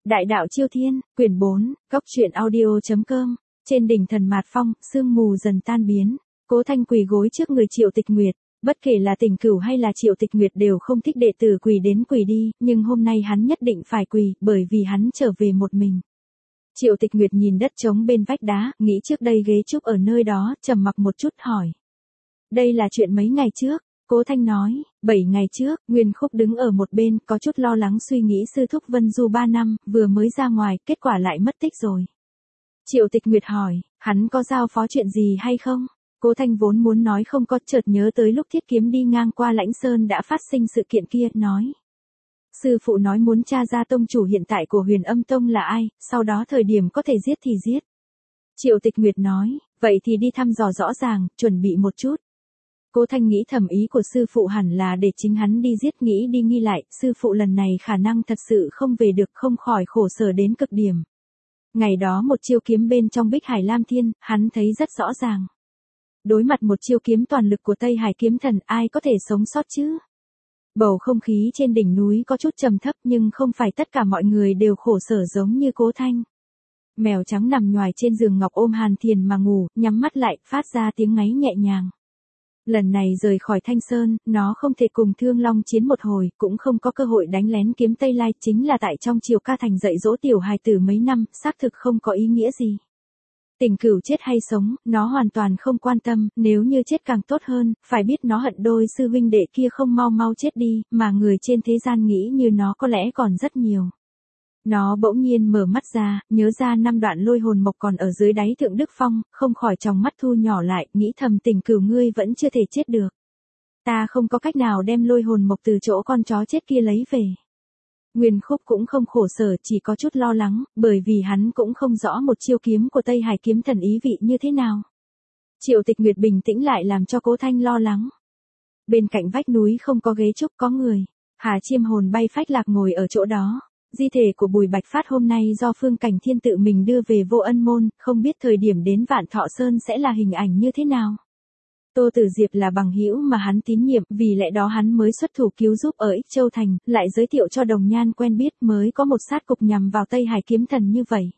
Đại đạo Chiêu Thiên, quyển 4, góc truyện audio.com, trên đỉnh Thần Mạt Phong, sương mù dần tan biến, Cố Thanh quỳ gối trước người Triệu Tịch Nguyệt, bất kể là Tình Cửu hay là Triệu Tịch Nguyệt đều không thích đệ tử quỳ đến quỳ đi, nhưng hôm nay hắn nhất định phải quỳ, bởi vì hắn trở về một mình. Triệu Tịch Nguyệt nhìn đất trống bên vách đá, nghĩ trước đây ghế trúc ở nơi đó, trầm mặc một chút hỏi. Đây là chuyện mấy ngày trước? Cố Thanh nói, 7 ngày trước, Nguyên Khúc đứng ở một bên, có chút lo lắng suy nghĩ sư thúc Vân Du 3 năm, vừa mới ra ngoài, kết quả lại mất tích rồi. Triệu Tịch Nguyệt hỏi, hắn có giao phó chuyện gì hay không? Cố Thanh vốn muốn nói không có, chợt nhớ tới lúc Thiết Kiếm đi ngang qua Lãnh Sơn đã phát sinh sự kiện kia, nói. Sư phụ nói muốn tra ra tông chủ hiện tại của Huyền Âm Tông là ai, sau đó thời điểm có thể giết thì giết. Triệu Tịch Nguyệt nói, vậy thì đi thăm dò rõ ràng, chuẩn bị một chút. Cố Thanh nghĩ thầm ý của sư phụ hẳn là để chính hắn đi giết, nghĩ đi nghi lại, sư phụ lần này khả năng thật sự không về được, không khỏi khổ sở đến cực điểm. Ngày đó một chiêu kiếm bên trong Bích Hải Lam Thiên, hắn thấy rất rõ ràng. Đối mặt một chiêu kiếm toàn lực của Tây Hải kiếm thần, ai có thể sống sót chứ? Bầu không khí trên đỉnh núi có chút trầm thấp, nhưng không phải tất cả mọi người đều khổ sở giống như Cố Thanh. Mèo trắng nằm nhoài trên giường ngọc ôm Hàn Thiền mà ngủ, nhắm mắt lại, phát ra tiếng ngáy nhẹ nhàng. Lần này rời khỏi Thanh Sơn, nó không thể cùng Thương Long chiến một hồi, cũng không có cơ hội đánh lén kiếm Tây Lai, chính là tại trong Triều Ca Thành dạy dỗ tiểu hài tử mấy năm, xác thực không có ý nghĩa gì. Tình Cửu chết hay sống, nó hoàn toàn không quan tâm, nếu như chết càng tốt hơn, phải biết nó hận đôi sư huynh đệ kia không mau mau chết đi, mà người trên thế gian nghĩ như nó có lẽ còn rất nhiều. Nó bỗng nhiên mở mắt ra, nhớ ra 5 đoạn lôi hồn mộc còn ở dưới đáy Thượng Đức Phong, không khỏi tròng mắt thu nhỏ lại, nghĩ thầm Tình Cửu ngươi vẫn chưa thể chết được. Ta không có cách nào đem lôi hồn mộc từ chỗ con chó chết kia lấy về. Nguyên Khúc cũng không khổ sở, chỉ có chút lo lắng, bởi vì hắn cũng không rõ một chiêu kiếm của Tây Hải kiếm thần ý vị như thế nào. Triệu Tịch Nguyệt bình tĩnh lại làm cho Cố Thanh lo lắng. Bên cạnh vách núi không có ghế trúc, có người. Hà Chiêm hồn bay phách lạc ngồi ở chỗ đó. Di thể của Bùi Bạch Phát hôm nay do Phương Cảnh Thiên tự mình đưa về Vô Ân Môn, không biết thời điểm đến Vạn Thọ Sơn sẽ là hình ảnh như thế nào. Tô Tử Diệp là bằng hữu mà hắn tín nhiệm, vì lẽ đó hắn mới xuất thủ cứu giúp ở Ích Châu Thành, lại giới thiệu cho Đồng Nhan quen biết, mới có một sát cục nhằm vào Tây Hải kiếm thần như vậy.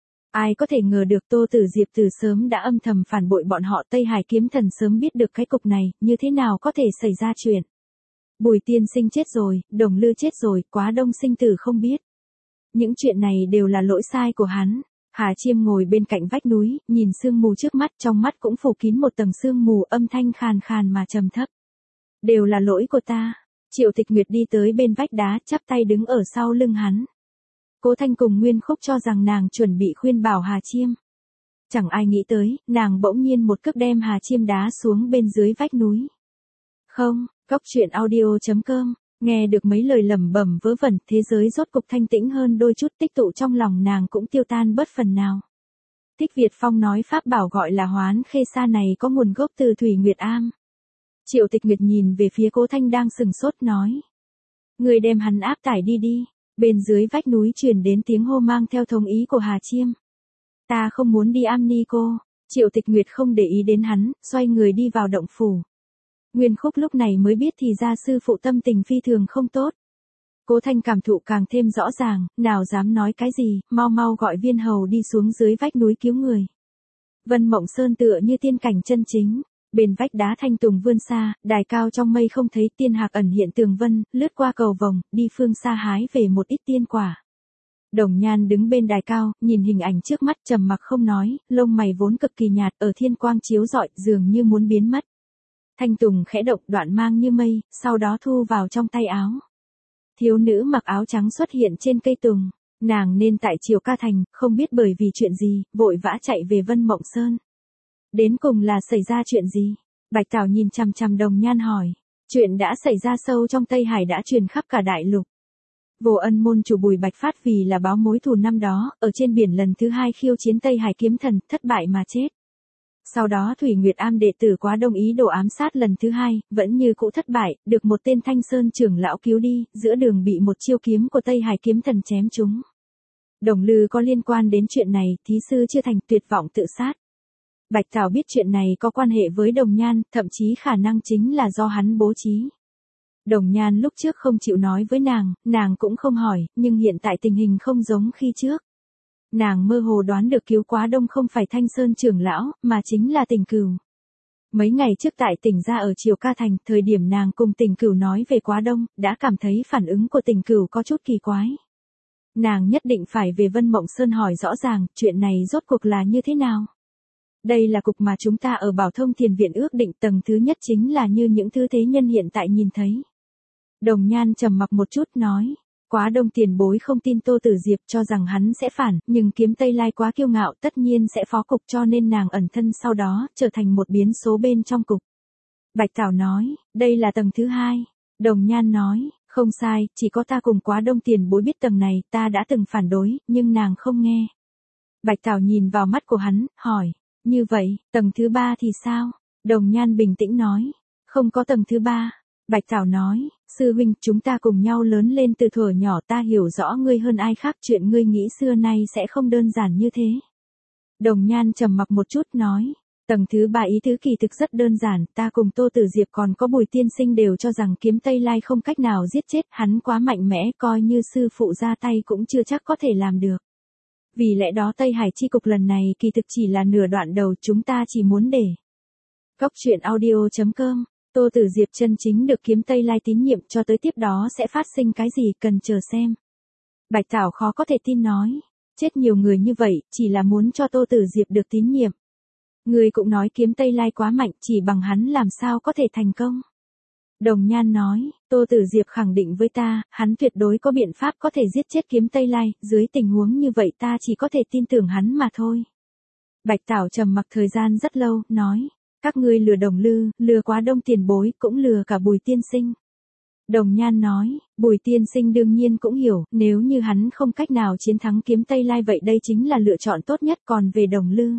Ai có thể ngờ được Tô Tử Diệp từ sớm đã âm thầm phản bội bọn họ, Tây Hải kiếm thần sớm biết được cái cục này, như thế nào có thể xảy ra chuyện. Bùi tiên sinh chết rồi, Đồng Lư chết rồi, Quá Đông sinh tử không biết. Những chuyện này đều là lỗi sai của hắn. Hà Chiêm ngồi bên cạnh vách núi, nhìn sương mù trước mắt, trong mắt cũng phủ kín một tầng sương mù, âm thanh khàn khàn mà trầm thấp. Đều là lỗi của ta. Triệu Tịch Nguyệt đi tới bên vách đá, chắp tay đứng ở sau lưng hắn. Cố Thanh cùng Nguyên Khúc cho rằng nàng chuẩn bị khuyên bảo Hà Chiêm. Chẳng ai nghĩ tới, nàng bỗng nhiên một cước đem Hà Chiêm đá xuống bên dưới vách núi. Không, góc truyện audio.com. Nghe được mấy lời lẩm bẩm vớ vẩn, thế giới rốt cục thanh tĩnh hơn đôi chút, tích tụ trong lòng nàng cũng tiêu tan bớt phần nào. Thích Việt Phong nói pháp bảo gọi là Hoán Khê Sa này có nguồn gốc từ Thủy Nguyệt Am. Triệu Tịch Nguyệt nhìn về phía Cố Thanh đang sừng sốt nói. Người đem hắn áp tải đi đi. Bên dưới vách núi truyền đến tiếng hô mang theo thống ý của Hà Chiêm. Ta không muốn đi Am Ni cô. Triệu Tịch Nguyệt không để ý đến hắn, xoay người đi vào động phủ. Nguyên Khúc lúc này mới biết thì ra sư phụ tâm tình phi thường không tốt. Cố Thanh cảm thụ càng thêm rõ ràng, nào dám nói cái gì, mau mau gọi Viên Hầu đi xuống dưới vách núi cứu người. Vân Mộng Sơn tựa như tiên cảnh chân chính, bên vách đá thanh tùng vươn xa, đài cao trong mây không thấy, tiên hạc ẩn hiện tường vân, lướt qua cầu vồng, đi phương xa hái về một ít tiên quả. Đồng Nhan đứng bên đài cao, nhìn hình ảnh trước mắt trầm mặc không nói, lông mày vốn cực kỳ nhạt ở thiên quang chiếu rọi, dường như muốn biến mất. Thanh tùng khẽ động, đoạn mang như mây, sau đó thu vào trong tay áo. Thiếu nữ mặc áo trắng xuất hiện trên cây tùng, nàng nên tại Triều Ca Thành, không biết bởi vì chuyện gì, vội vã chạy về Vân Mộng Sơn. Đến cùng là xảy ra chuyện gì? Bạch Tảo nhìn chằm chằm Đồng Nhan hỏi. Chuyện đã xảy ra sâu trong Tây Hải đã truyền khắp cả đại lục. Vô Ân Môn chủ Bùi Bạch Phát vì là báo mối thù năm đó, ở trên biển lần thứ 2 khiêu chiến Tây Hải kiếm thần, thất bại mà chết. Sau đó Thủy Nguyệt Am đệ tử Quá Đông ý đồ ám sát lần thứ 2, vẫn như cũ thất bại, được một tên Thanh Sơn trưởng lão cứu đi, giữa đường bị một chiêu kiếm của Tây Hải kiếm thần chém trúng. Đồng Lư có liên quan đến chuyện này, thí sư chưa thành, tuyệt vọng tự sát. Bạch Thảo biết chuyện này có quan hệ với Đồng Nhan, thậm chí khả năng chính là do hắn bố trí. Đồng Nhan lúc trước không chịu nói với nàng cũng không hỏi, nhưng hiện tại tình hình không giống khi trước. Nàng mơ hồ đoán được Cứu Quá Đông không phải Thanh Sơn trưởng lão, mà chính là Tình Cửu. Mấy ngày trước tại Tỉnh gia ở Triều Ca Thành, thời điểm nàng cùng Tình Cửu nói về Quá Đông, đã cảm thấy phản ứng của Tình Cửu có chút kỳ quái. Nàng nhất định phải về Vân Mộng Sơn hỏi rõ ràng, chuyện này rốt cuộc là như thế nào. Đây là cục mà chúng ta ở Bảo Thông Thiền Viện ước định, tầng thứ nhất chính là như những thứ thế nhân hiện tại nhìn thấy. Đồng Nhan trầm mặc một chút nói, Quá Đông tiền bối không tin Tô Tử Diệp, cho rằng hắn sẽ phản, nhưng Kiếm Tây Lai quá kiêu ngạo tất nhiên sẽ phó cục, cho nên nàng ẩn thân sau đó, trở thành một biến số bên trong cục. Bạch Tảo nói, đây là tầng thứ hai. Đồng Nhan nói, không sai, chỉ có ta cùng Quá Đông tiền bối biết tầng này, ta đã từng phản đối, nhưng nàng không nghe. Bạch Tảo nhìn vào mắt của hắn, hỏi, như vậy, tầng thứ ba thì sao? Đồng Nhan bình tĩnh nói, không có tầng thứ ba. Bạch Tảo nói, sư huynh, chúng ta cùng nhau lớn lên từ thuở nhỏ, ta hiểu rõ ngươi hơn ai khác, chuyện ngươi nghĩ xưa nay sẽ không đơn giản như thế. Đồng Nhan trầm mặc một chút nói, tầng thứ ba ý tứ kỳ thực rất đơn giản, ta cùng Tô Tử Diệp còn có Bùi tiên sinh đều cho rằng Kiếm Tây Lai không cách nào giết chết, hắn quá mạnh mẽ, coi như sư phụ ra tay cũng chưa chắc có thể làm được. Vì lẽ đó Tây Hải chi cục lần này kỳ thực chỉ là nửa đoạn đầu, chúng ta chỉ muốn để. Cốc truyện audio.com, Tô Tử Diệp chân chính được Kiếm Tây Lai tín nhiệm, cho tới tiếp đó sẽ phát sinh cái gì cần chờ xem. Bạch Tảo khó có thể tin nói, chết nhiều người như vậy, chỉ là muốn cho Tô Tử Diệp được tín nhiệm. Người cũng nói Kiếm Tây Lai quá mạnh, chỉ bằng hắn làm sao có thể thành công. Đồng Nhan nói, Tô Tử Diệp khẳng định với ta, hắn tuyệt đối có biện pháp có thể giết chết Kiếm Tây Lai, dưới tình huống như vậy ta chỉ có thể tin tưởng hắn mà thôi. Bạch Tảo trầm mặc thời gian rất lâu, nói, các ngươi lừa Đồng Lư, lừa Quá Đông tiền bối, cũng lừa cả Bùi tiên sinh. Đồng Nhan nói, Bùi tiên sinh đương nhiên cũng hiểu, nếu như hắn không cách nào chiến thắng Kiếm Tây Lai vậy đây chính là lựa chọn tốt nhất, còn về Đồng Lư.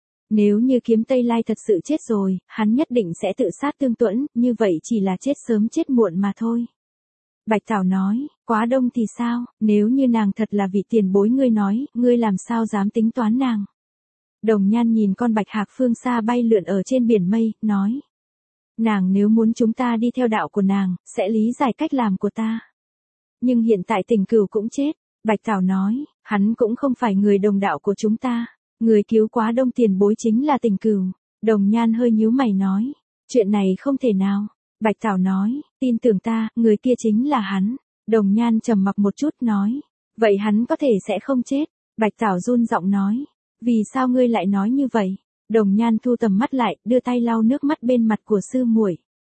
Nếu như Kiếm Tây Lai thật sự chết rồi, hắn nhất định sẽ tự sát tương tuẫn, như vậy chỉ là chết sớm chết muộn mà thôi. Bạch Tảo nói, Quá Đông thì sao, nếu như nàng thật là vị tiền bối ngươi nói, ngươi làm sao dám tính toán nàng. Đồng Nhan nhìn con bạch hạc phương xa bay lượn ở trên biển mây, nói. Nàng nếu muốn chúng ta đi theo đạo của nàng, sẽ lý giải cách làm của ta. Nhưng hiện tại Tình Cửu cũng chết, Bạch Tảo nói, hắn cũng không phải người đồng đạo của chúng ta. Người cứu Quá Đông tiền bối chính là Tình Cửu. Đồng Nhan hơi nhíu mày nói, chuyện này không thể nào. Bạch Tảo nói, tin tưởng ta, người kia chính là hắn. Đồng Nhan trầm mặc một chút nói, vậy hắn có thể sẽ không chết. Bạch Tảo run giọng nói, vì sao ngươi lại nói như vậy? Đồng Nhan thu tầm mắt lại, đưa tay lau nước mắt bên mặt của sư muội.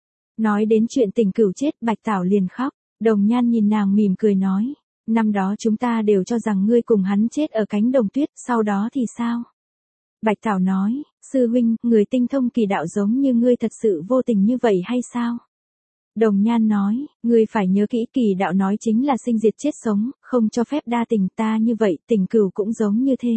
Nói đến chuyện Tình Cửu chết, Bạch Tảo liền khóc. Đồng Nhan nhìn nàng mỉm cười nói, năm đó chúng ta đều cho rằng ngươi cùng hắn chết ở cánh đồng tuyết, sau đó thì sao? Bạch Tảo nói, sư huynh, người tinh thông kỳ đạo giống như ngươi thật sự vô tình như vậy hay sao? Đồng Nhan nói, ngươi phải nhớ kỹ, kỳ đạo nói chính là sinh diệt chết sống, không cho phép đa tình, ta như vậy, Tình Cửu cũng giống như thế.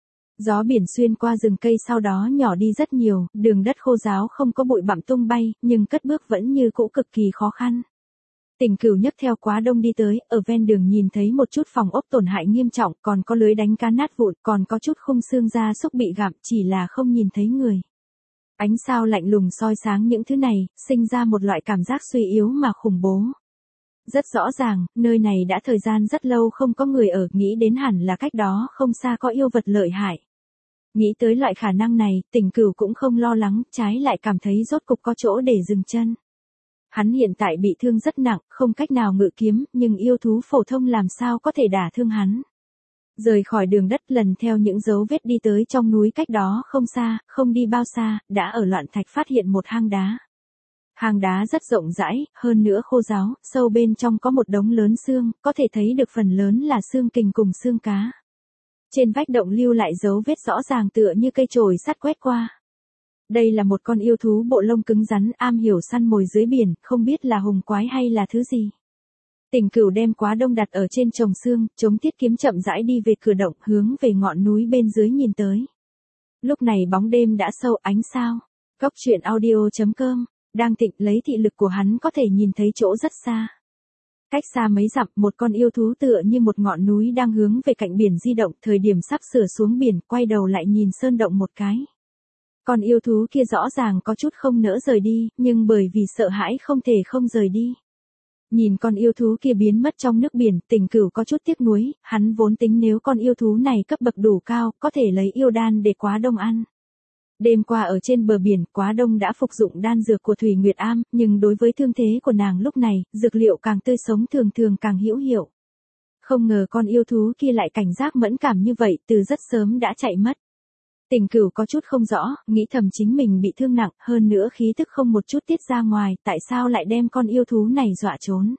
Gió biển xuyên qua rừng cây sau đó nhỏ đi rất nhiều, đường đất khô ráo không có bụi bặm tung bay, nhưng cất bước vẫn như cũ cực kỳ khó khăn. Tình Cửu nhấc theo Quá Đông đi tới, ở ven đường nhìn thấy một chút phòng ốc tổn hại nghiêm trọng, còn có lưới đánh cá nát vụn, còn có chút khung xương gia súc bị gặm, chỉ là không nhìn thấy người. Ánh sao lạnh lùng soi sáng những thứ này, sinh ra một loại cảm giác suy yếu mà khủng bố. Rất rõ ràng, nơi này đã thời gian rất lâu không có người ở, nghĩ đến hẳn là cách đó không xa có yêu vật lợi hại. Nghĩ tới loại khả năng này, Tình Cửu cũng không lo lắng, trái lại cảm thấy rốt cục có chỗ để dừng chân. Hắn hiện tại bị thương rất nặng, không cách nào ngự kiếm, nhưng yêu thú phổ thông làm sao có thể đả thương hắn. Rời khỏi đường đất, lần theo những dấu vết đi tới trong núi cách đó không xa, không đi bao xa, đã ở loạn thạch phát hiện một hang đá. Hang đá rất rộng rãi, hơn nữa khô ráo, sâu bên trong có một đống lớn xương, có thể thấy được phần lớn là xương kình cùng xương cá. Trên vách động lưu lại dấu vết rõ ràng tựa như cây chổi sắt quét qua. Đây là một con yêu thú bộ lông cứng rắn, am hiểu săn mồi dưới biển, không biết là hùng quái hay là thứ gì. Tình Cửu đem Quá Đông đặt ở trên chồng xương, chống thiết kiếm chậm rãi đi về cửa động, hướng về ngọn núi bên dưới nhìn tới. Lúc này bóng đêm đã sâu, ánh sao. Cốc truyện audio.com, đang thịnh, lấy thị lực của hắn có thể nhìn thấy chỗ rất xa. Cách xa mấy dặm, một con yêu thú tựa như một ngọn núi đang hướng về cạnh biển di động, thời điểm sắp sửa xuống biển, quay đầu lại nhìn sơn động một cái. Con yêu thú kia rõ ràng có chút không nỡ rời đi, nhưng bởi vì sợ hãi không thể không rời đi. Nhìn con yêu thú kia biến mất trong nước biển, Tình Cửu có chút tiếc nuối, hắn vốn tính nếu con yêu thú này cấp bậc đủ cao, có thể lấy yêu đan để Quá Đông ăn. Đêm qua ở trên bờ biển, Quá Đông đã phục dụng đan dược của Thủy Nguyệt Am, nhưng đối với thương thế của nàng lúc này, dược liệu càng tươi sống thường thường càng hữu hiệu. Không ngờ con yêu thú kia lại cảnh giác mẫn cảm như vậy, từ rất sớm đã chạy mất. Tình Cửu có chút không rõ, nghĩ thầm chính mình bị thương nặng, hơn nữa khí tức không một chút tiết ra ngoài, tại sao lại đem con yêu thú này dọa trốn.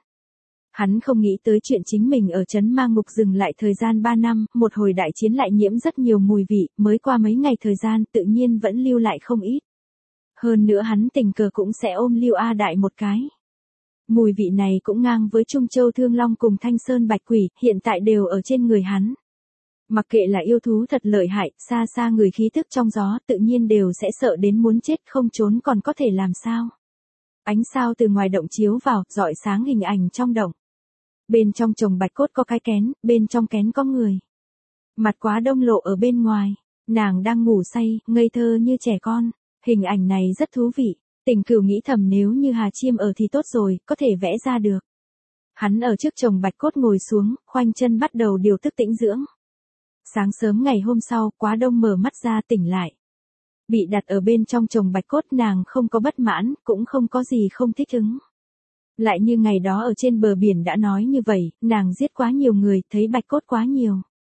Hắn không nghĩ tới chuyện chính mình ở trấn Ma Ngục dừng lại thời gian 3 năm, một hồi đại chiến lại nhiễm rất nhiều mùi vị, mới qua mấy ngày thời gian tự nhiên vẫn lưu lại không ít. Hơn nữa hắn tình cờ cũng sẽ ôm Lưu A Đại một cái. Mùi vị này cũng ngang với Trung Châu Thương Long cùng Thanh Sơn Bạch Quỷ, hiện tại đều ở trên người hắn. Mặc kệ là yêu thú thật lợi hại, xa xa người khí tức trong gió tự nhiên đều sẽ sợ đến muốn chết, không trốn còn có thể làm sao. Ánh sao từ ngoài động chiếu vào, rọi sáng hình ảnh trong động. Bên trong chồng bạch cốt có cái kén, bên trong kén có người. Mặt Quá Đông lộ ở bên ngoài, nàng đang ngủ say, ngây thơ như trẻ con. Hình ảnh này rất thú vị, Tình Cửu nghĩ thầm nếu như Hà Chiêm ở thì tốt rồi, có thể vẽ ra được. Hắn ở trước chồng bạch cốt ngồi xuống, khoanh chân bắt đầu điều tức tĩnh dưỡng. Sáng sớm ngày hôm sau, Quá Đông mở mắt ra tỉnh lại. Bị đặt ở bên trong chồng bạch cốt nàng không có bất mãn, cũng không có gì không thích ứng. Lại như ngày đó ở trên bờ biển đã nói như vậy, nàng giết quá nhiều người, thấy bạch cốt quá nhiều.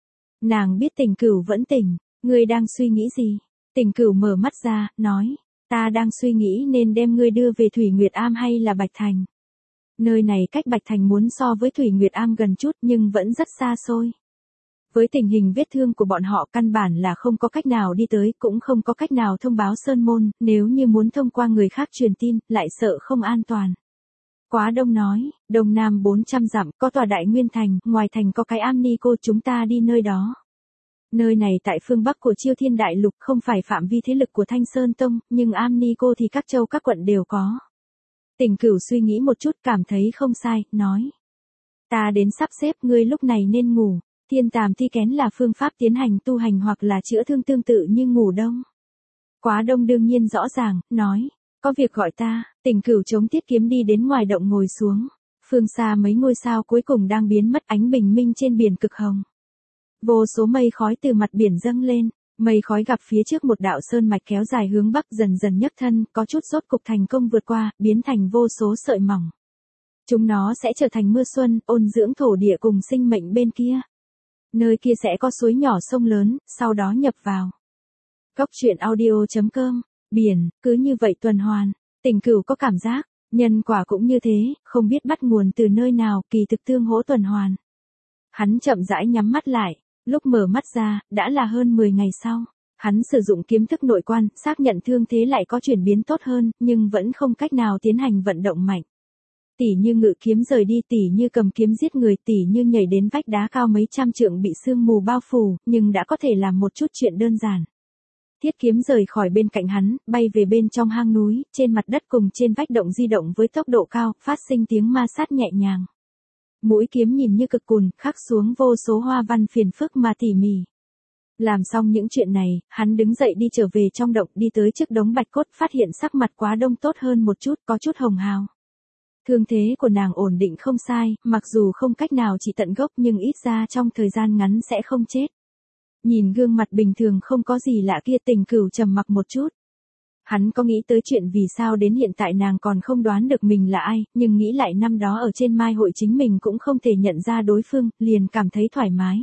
Nàng biết Tình Cửu vẫn tỉnh, ngươi đang suy nghĩ gì? Tình Cửu mở mắt ra, nói, ta đang suy nghĩ nên đem ngươi đưa về Thủy Nguyệt Am hay là Bạch Thành. Nơi này cách Bạch Thành muốn so với Thủy Nguyệt Am gần chút nhưng vẫn rất xa xôi. Với tình hình vết thương của bọn họ căn bản là không có cách nào đi tới, cũng không có cách nào thông báo Sơn Môn, nếu như muốn thông qua người khác truyền tin, lại sợ không an toàn. Quá Đông nói, Đông Nam 400 dặm, có tòa Đại Nguyên Thành, ngoài thành có cái Am Ni Cô, chúng ta đi nơi đó. Nơi này tại phương Bắc của Chiêu Thiên Đại Lục, không phải phạm vi thế lực của Thanh Sơn Tông, nhưng Am Ni Cô thì các châu các quận đều có. Tình Cửu suy nghĩ một chút cảm thấy không sai, nói. Ta đến sắp xếp, ngươi lúc này nên ngủ. Thiên Tàm Thi Kén là phương pháp tiến hành tu hành hoặc là chữa thương tương tự như ngủ đông. Quá Đông đương nhiên rõ ràng, nói, có việc gọi ta. Tình Cửu chống thiết kiếm đi đến ngoài động ngồi xuống. Phương xa mấy ngôi sao cuối cùng đang biến mất, ánh bình minh trên biển cực hồng. Vô số mây khói từ mặt biển dâng lên, mây khói gặp phía trước một đạo sơn mạch kéo dài hướng bắc dần dần nhấc thân, có chút rốt cục thành công vượt qua, biến thành vô số sợi mỏng. Chúng nó sẽ trở thành mưa xuân, ôn dưỡng thổ địa cùng sinh mệnh bên kia. Nơi kia sẽ có suối nhỏ sông lớn, sau đó nhập vào. Góc truyện audio.com, biển, cứ như vậy tuần hoàn. Tình Cửu có cảm giác, nhân quả cũng như thế, không biết bắt nguồn từ nơi nào, kỳ thực tương hỗ tuần hoàn. Hắn chậm rãi nhắm mắt lại, lúc mở mắt ra, đã là hơn 10 ngày sau. Hắn sử dụng kiếm thức nội quan, xác nhận thương thế lại có chuyển biến tốt hơn, nhưng vẫn không cách nào tiến hành vận động mạnh. Tỉ như ngự kiếm rời đi, tỉ như cầm kiếm giết người, tỉ như nhảy đến vách đá cao mấy trăm trượng bị sương mù bao phủ, nhưng đã có thể làm một chút chuyện đơn giản. Thiết kiếm rời khỏi bên cạnh hắn, bay về bên trong hang núi, trên mặt đất cùng trên vách động di động với tốc độ cao, phát sinh tiếng ma sát nhẹ nhàng. Mũi kiếm nhìn như cực cùn, khắc xuống vô số hoa văn phiền phức mà tỉ mỉ. Làm xong những chuyện này, hắn đứng dậy đi trở về trong động, đi tới trước đống bạch cốt, phát hiện sắc mặt Quá Đông tốt hơn một chút, có chút hồng hào. Thương thế của nàng ổn định không sai, mặc dù không cách nào trị tận gốc nhưng ít ra trong thời gian ngắn sẽ không chết. Nhìn gương mặt bình thường không có gì lạ kia, Tình Cửu trầm mặc một chút. Hắn có nghĩ tới chuyện vì sao đến hiện tại nàng còn không đoán được mình là ai, nhưng nghĩ lại năm đó ở trên mai hội chính mình cũng không thể nhận ra đối phương, liền cảm thấy thoải mái.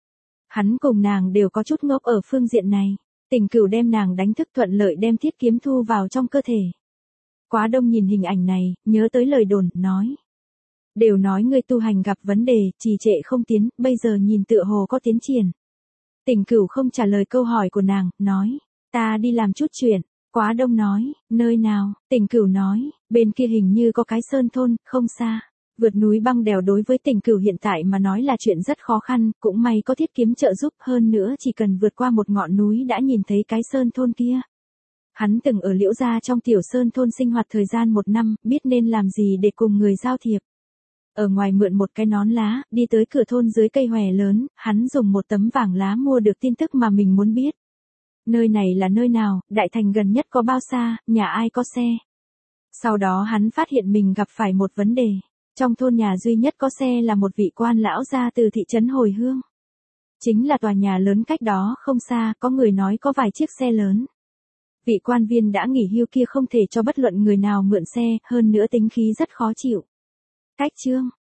Hắn cùng nàng đều có chút ngốc ở phương diện này. Tình Cửu đem nàng đánh thức, thuận lợi đem thiết kiếm thu vào trong cơ thể. Quá Đông nhìn hình ảnh này, nhớ tới lời đồn, nói. Đều nói ngươi tu hành gặp vấn đề, trì trệ không tiến, bây giờ nhìn tựa hồ có tiến triển. Tình Cửu không trả lời câu hỏi của nàng, nói. Ta đi làm chút chuyện. Quá Đông nói, nơi nào? Tình Cửu nói, bên kia hình như có cái sơn thôn, không xa. Vượt núi băng đèo đối với Tình Cửu hiện tại mà nói là chuyện rất khó khăn, cũng may có thiết kiếm trợ giúp, hơn nữa chỉ cần vượt qua một ngọn núi đã nhìn thấy cái sơn thôn kia. Hắn từng ở Liễu Gia trong tiểu sơn thôn sinh hoạt thời gian 1 năm, biết nên làm gì để cùng người giao thiệp. Ở ngoài mượn một cái nón lá, đi tới cửa thôn dưới cây hòe lớn, hắn dùng một tấm vàng lá mua được tin tức mà mình muốn biết. Nơi này là nơi nào, đại thành gần nhất có bao xa, nhà ai có xe. Sau đó hắn phát hiện mình gặp phải một vấn đề. Trong thôn nhà duy nhất có xe là một vị quan lão gia từ thị trấn Hồi Hương. Chính là tòa nhà lớn cách đó không xa, có người nói có vài chiếc xe lớn. Vị quan viên đã nghỉ hưu kia không thể cho bất luận người nào mượn xe, hơn nữa tính khí rất khó chịu. Cách chương